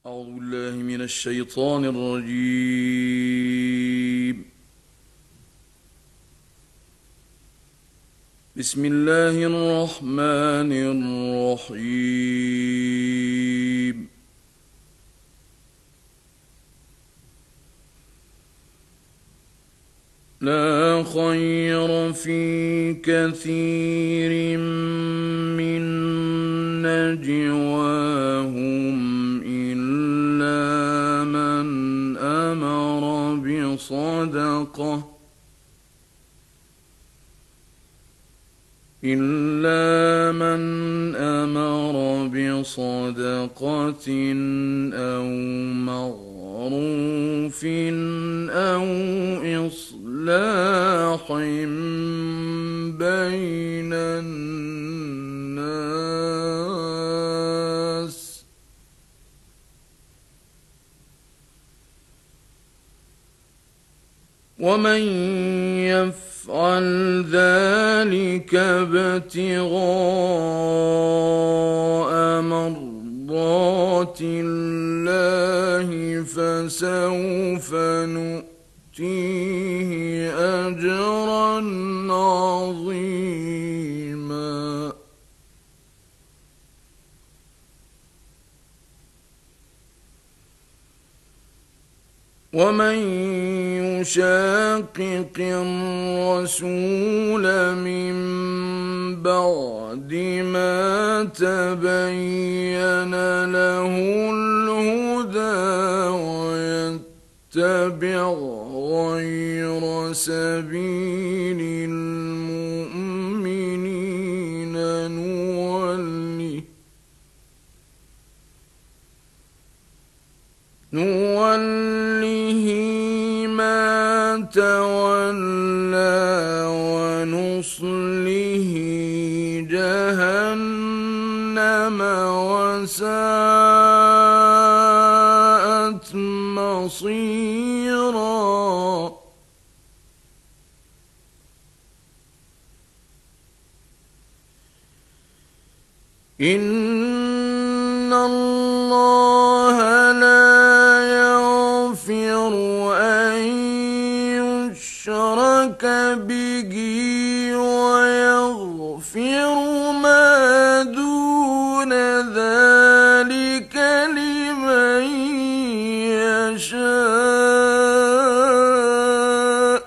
أعوذ بالله من الشيطان الرجيم. بسم الله الرحمن الرحيم. لا خير في كثير من نجواهم إلا من أمر بصدقة أو معروف أو إصلاح بين الناس ومن يفعل ذلك ابتغاء مرضات الله فسوف نؤتيه أجرا عظيما. ومن يشاقق الرسول من بعد ما تبين له الهدى ويتبع غير سبيل المؤمنين نوله ما تولى ونصله جهنم وساءت مصيرا. إن الله لا يغفر أن يشرك به ويغفر ما دون ذلك لمن يشاء.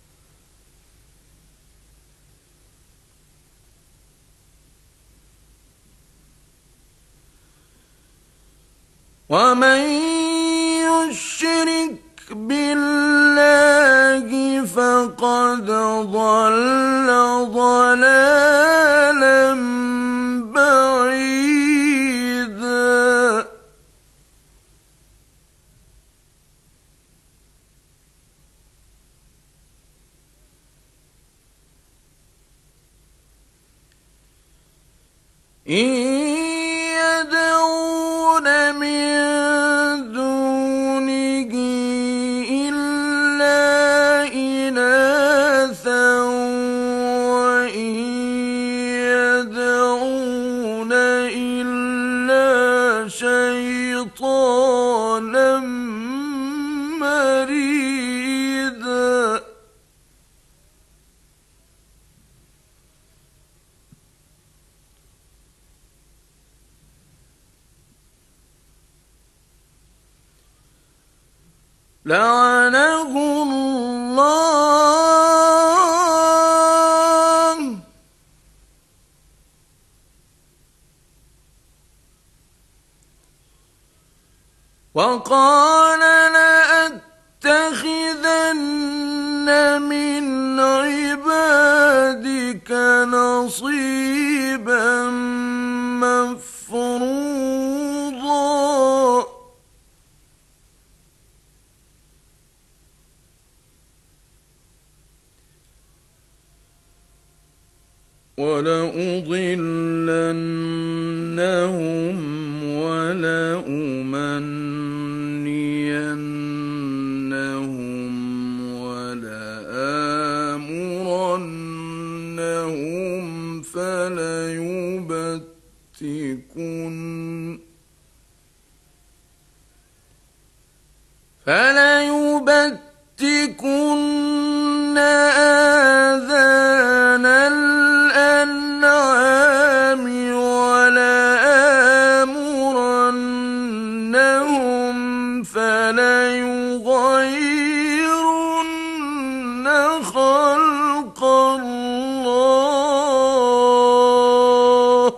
ومن يشرك بالله فقد ضل ضلالا بعيدا. إن يدعون من دونه إلا إناثا وإن يدعون إلا شيطانا مريدا. لعنه الله وقال لأتخذن من عبادك نصيبا مفروضا. ولأضلنهم ولأمنينهم ولآمرنهم فليبتكن فليبتكن آذان الأنعام ولآمرنهم فليغيرن خلق الله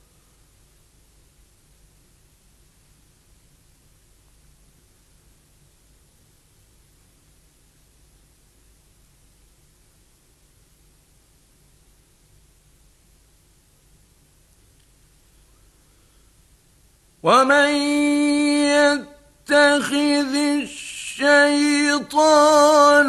ومن يتخذ الشيطان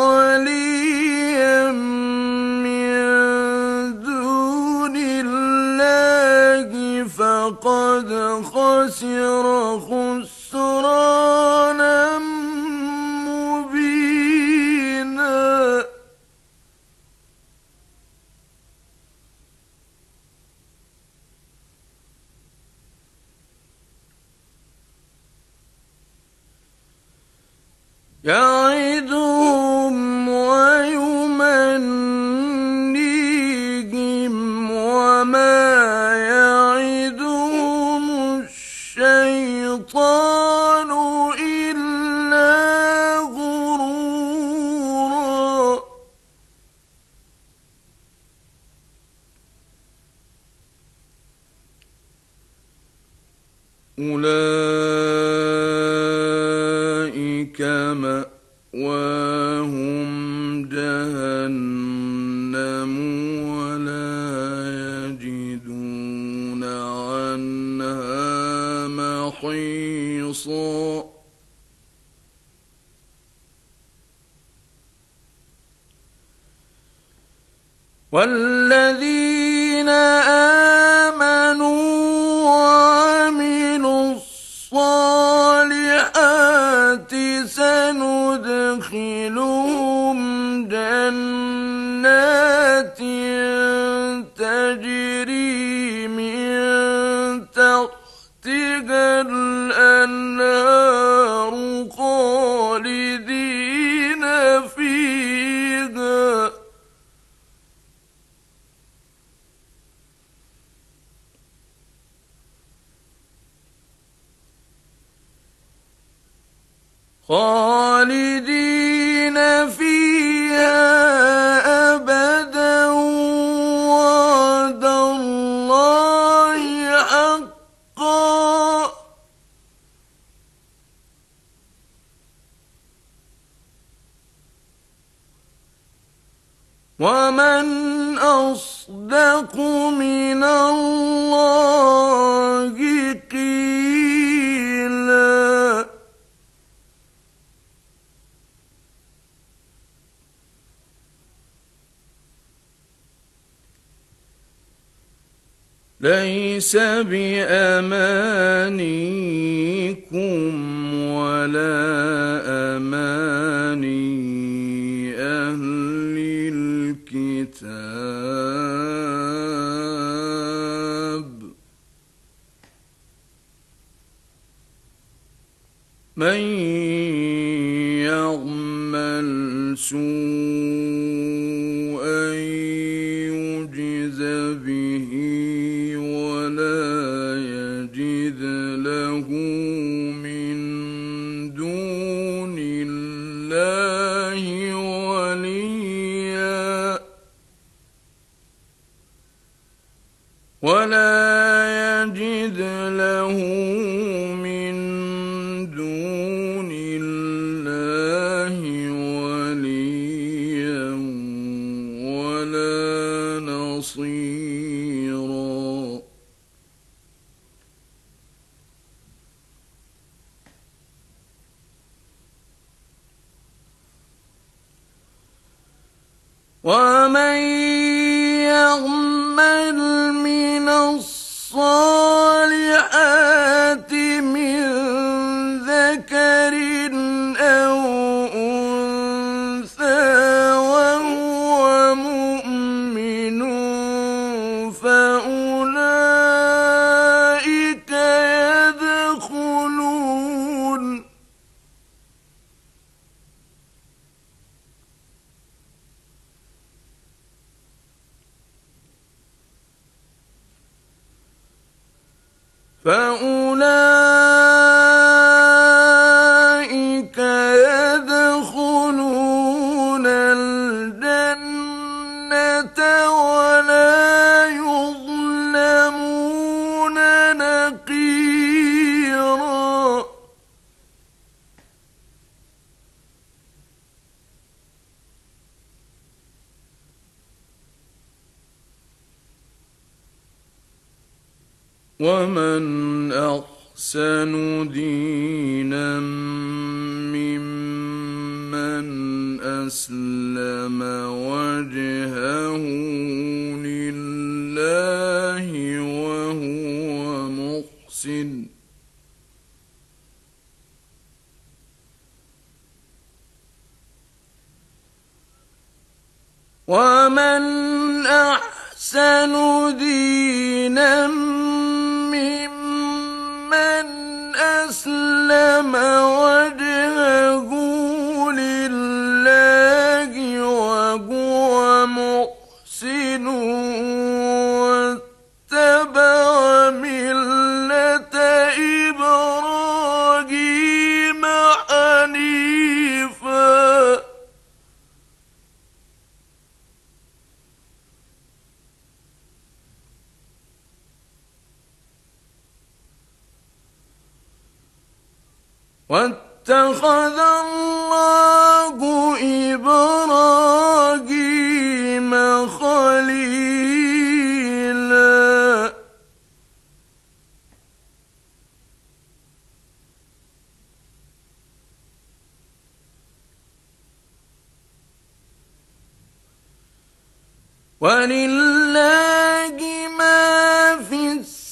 وليا من دون الله فقد خسر خسرانا مبينا يعدهم ويمنيهم وما يعدهم الشيطان إلا غرورا أولئك مأواهم جهنم ولا يجدون عنها محيصا والذين آمنوا وعملوا الصالحات سندخلهم جنات تجري من تحتها الأنهار خالدين فيها أبدا وعد الله حقا ومن أصدق من الله قيلا ليس بأمانيكم ولا أماني أهل الكتاب من يعمل سوءا يجز به ولا يجد له من دون الله وليا ولا نصيرا ومن يعمل من الصالحات من ذكر أو أنثى وهو مؤمن فأولئك يدخلون فأولئك يدخلون الجنة ولا يظلمون نقيرا. ومن أحسن دينا ممن أسلم وجهه لله وهو محسن ومن أحسن دينا ممن أسلم وجهه لله وهو محسن واتبع ملة إبراهيم حنيفا. واتخذ الله إبراهيم خليلا. ولله ما في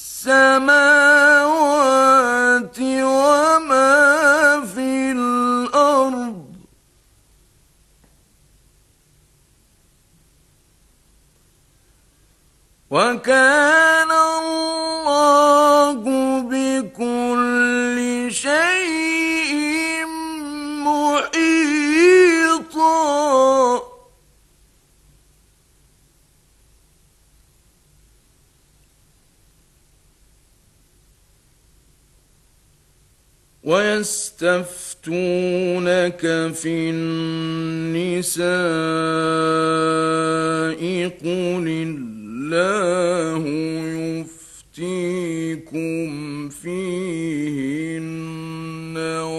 السماوات وما في الأرض وكان الله بكل شيء محيطا. ويستفتونك في النساء قل الله يفتيكم فيهن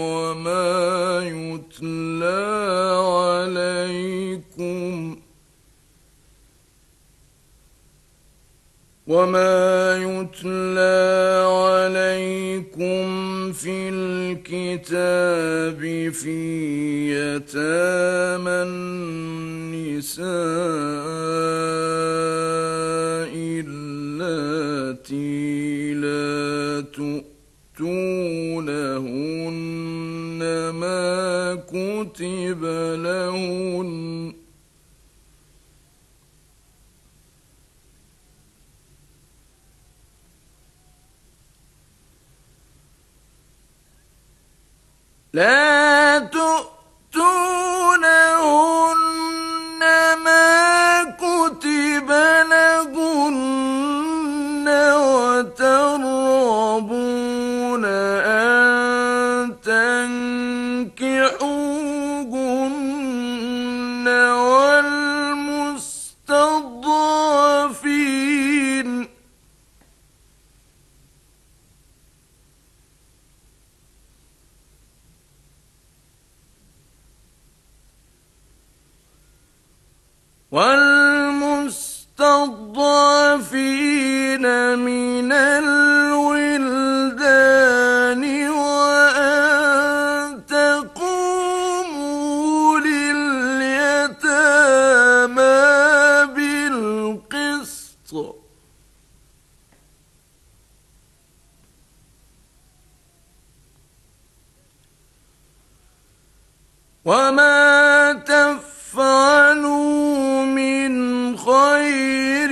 وما يتلى عليكم في الكتاب في يتامى النساء اللاتي لا تؤتونهن ما كتب لهن لا تؤتونهن ما كتب لهن وترغبون أن تنكحوهن والمستضعفين من الولدان وأن تقوموا لليتامى بالقسط وما تفعلوا من خير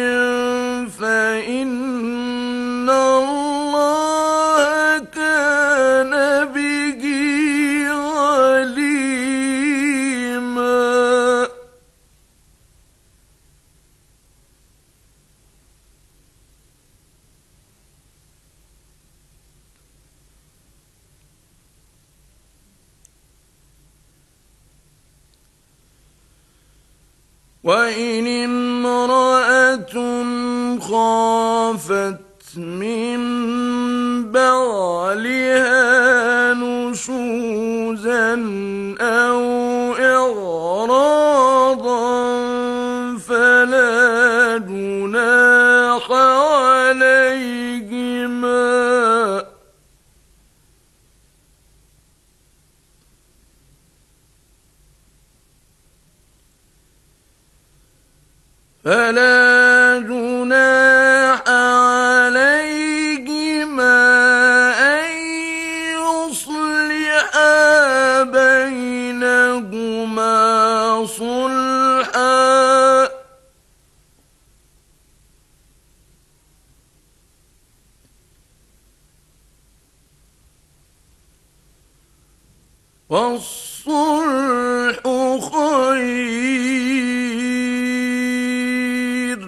فإن الله كان به عليما. وإن امرأة خافت من بعلها نشوزا أو إعراضا فلا جناح عليهما أن يصلحا بينهما صلحا والصلح خير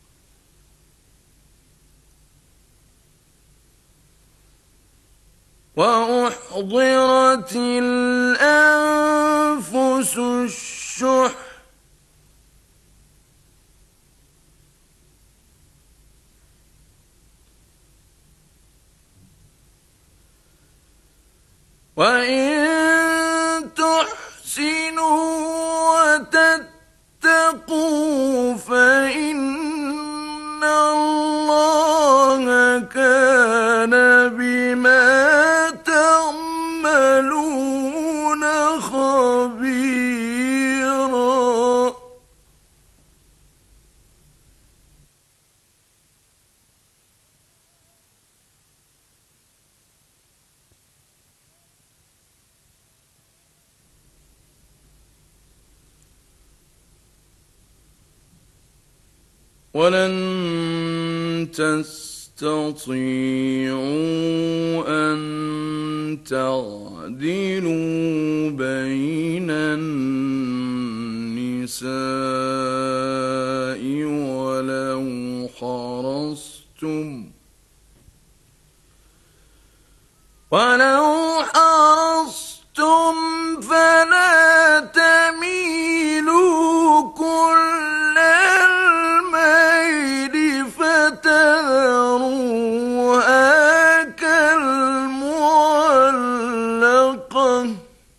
وأحضرت الأنفس الشح وإن تحسنوا وتتقوا فإن الله كان بما تعملون خبيرا ولن تستطيعوا أن تعدلوا بين النساء ولو حرصتم فلا تميلوا كل الميل فتذروها كالمعلقة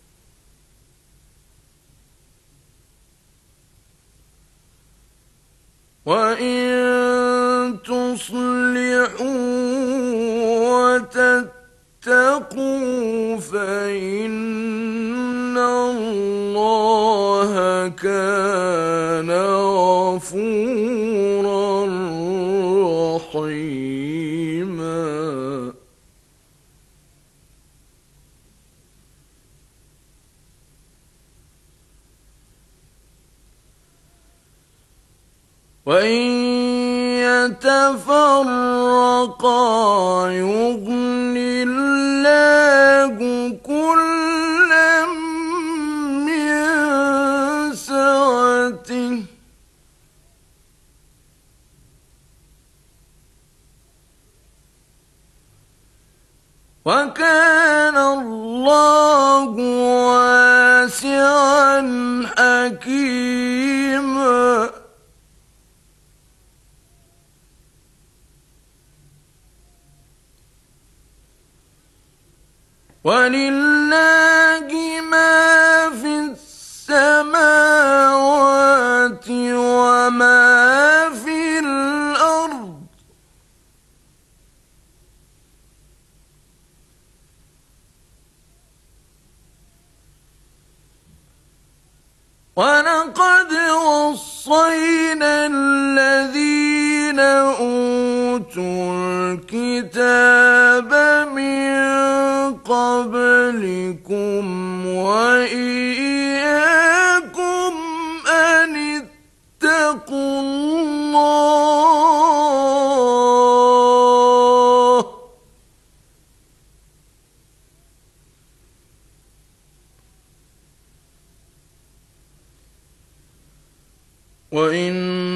وإن تصلحوا وتتقوا فإن الله كان غفورا رحيما وإن يتفرقا يغن الله كلا من سعته وكان الله واسعا حكيما ولله ما في السماوات وما في الأرض ولقد وصينا الذين أوتوا الكتاب من قبلكم وإياكم أن اتقوا الله وإن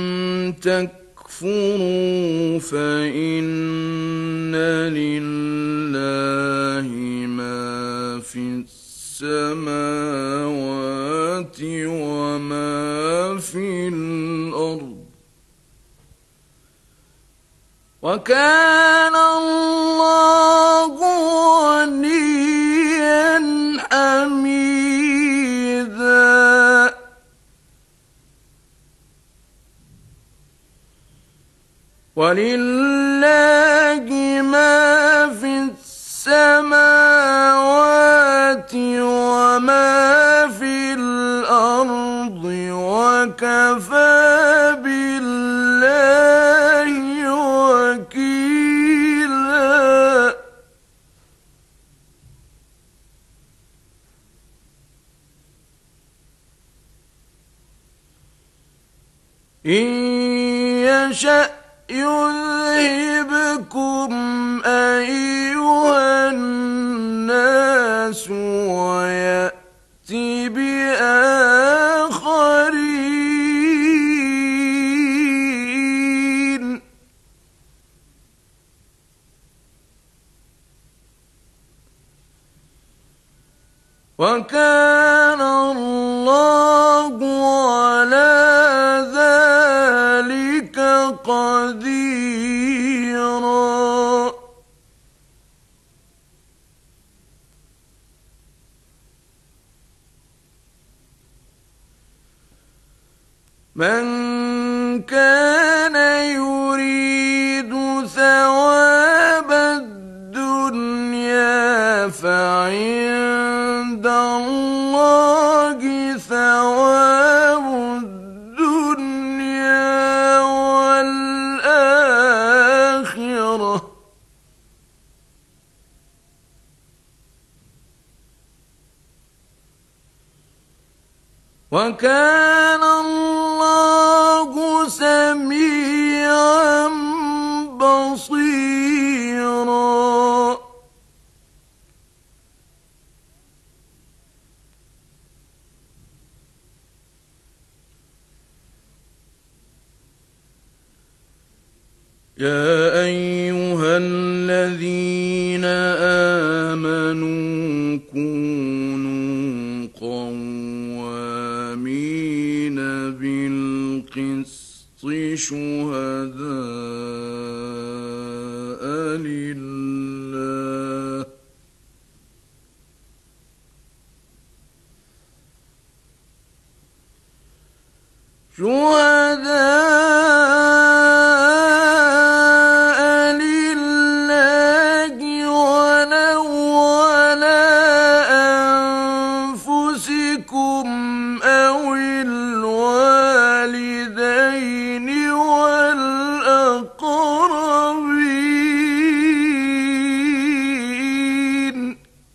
تكفروا فإن لله ما في السماوات وما في الأرض وكان الله غنيا حميدا ولله ما في السماوات وما في الأرض وكفى بالله وكيلا إن يشأ يذهبكم أيها الناس ويأتي بآخرين وكان الله على ذلك قديرا من كان يريد ثواب الدنيا فعند الله ثواب الدنيا والآخرة وكان الله سميعا بصيرا يا أيها الذين آمنوا كونوا قوامين بالقسط شهداء لله ولو على أنفسكم أو الوالدين والأقربين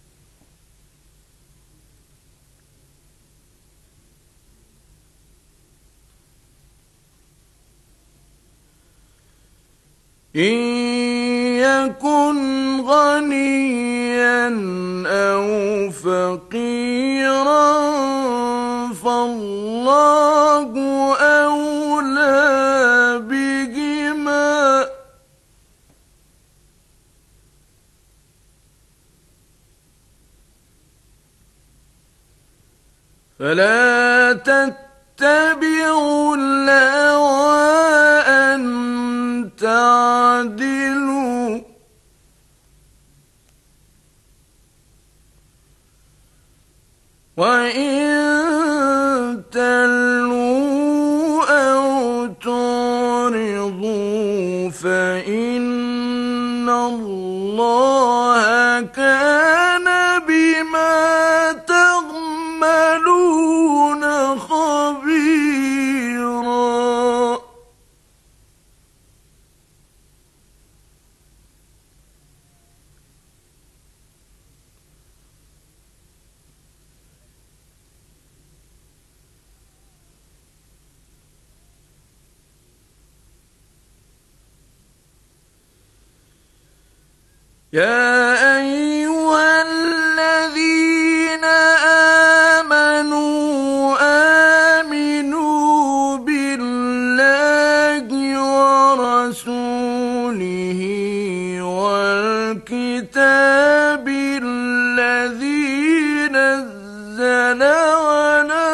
إن يكن غنيا أو فقيرا فالله أولى بهما فلا تتبعوا الهوى أن تعدلوا وإن تلووا أو تعرضوا فإن الله كان بما تعملون خبيرا يا أيها الذين آمنوا آمنوا بالله ورسوله والكتاب الذي نزل على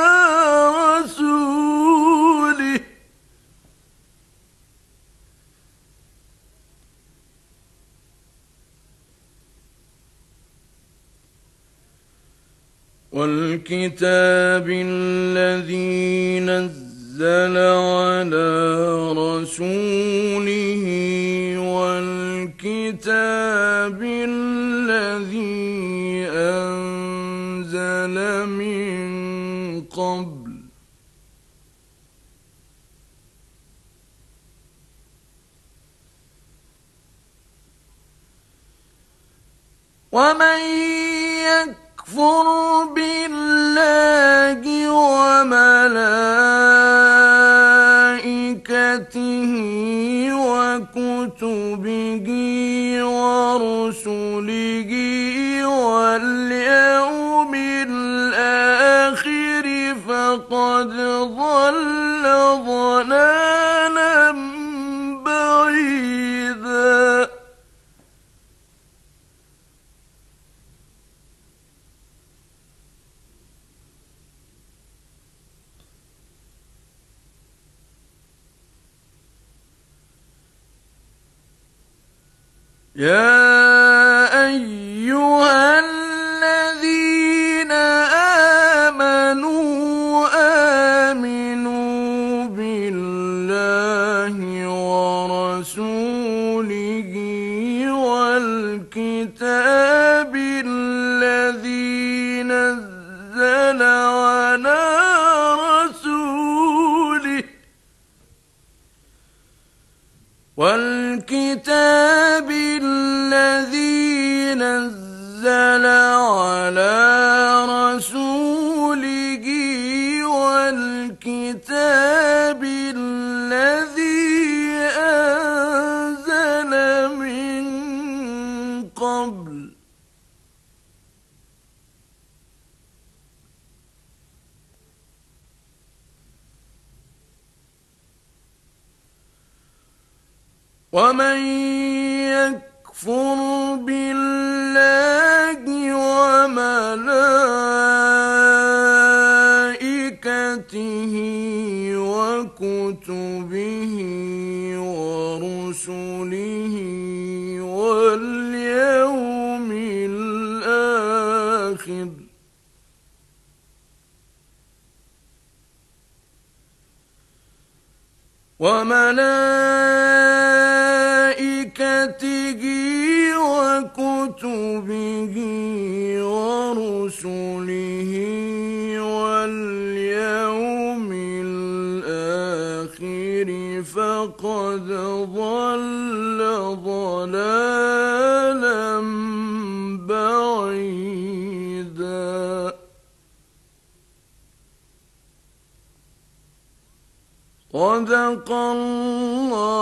رسوله والكتاب الذي نزل على رسوله والكتاب الذي أنزل من قبل ومن يكفر بالله وملائكته وكتبه ورسله واليوم الآخر فقد ضل ضلالا بعيدا يا أيها الذين آمنوا آمنوا بالله ورسوله والكتاب الذي نزل على رسوله والكتاب الذي نزل على رسوله والكتاب الذي أنزل من قبل ومن يكفر بالله وملائكته وكتبه ورسله واليوم الآخر وملائكته وكتبه ورسله واليوم الآخر فقد ضل ضلالا بعيدا صدق الله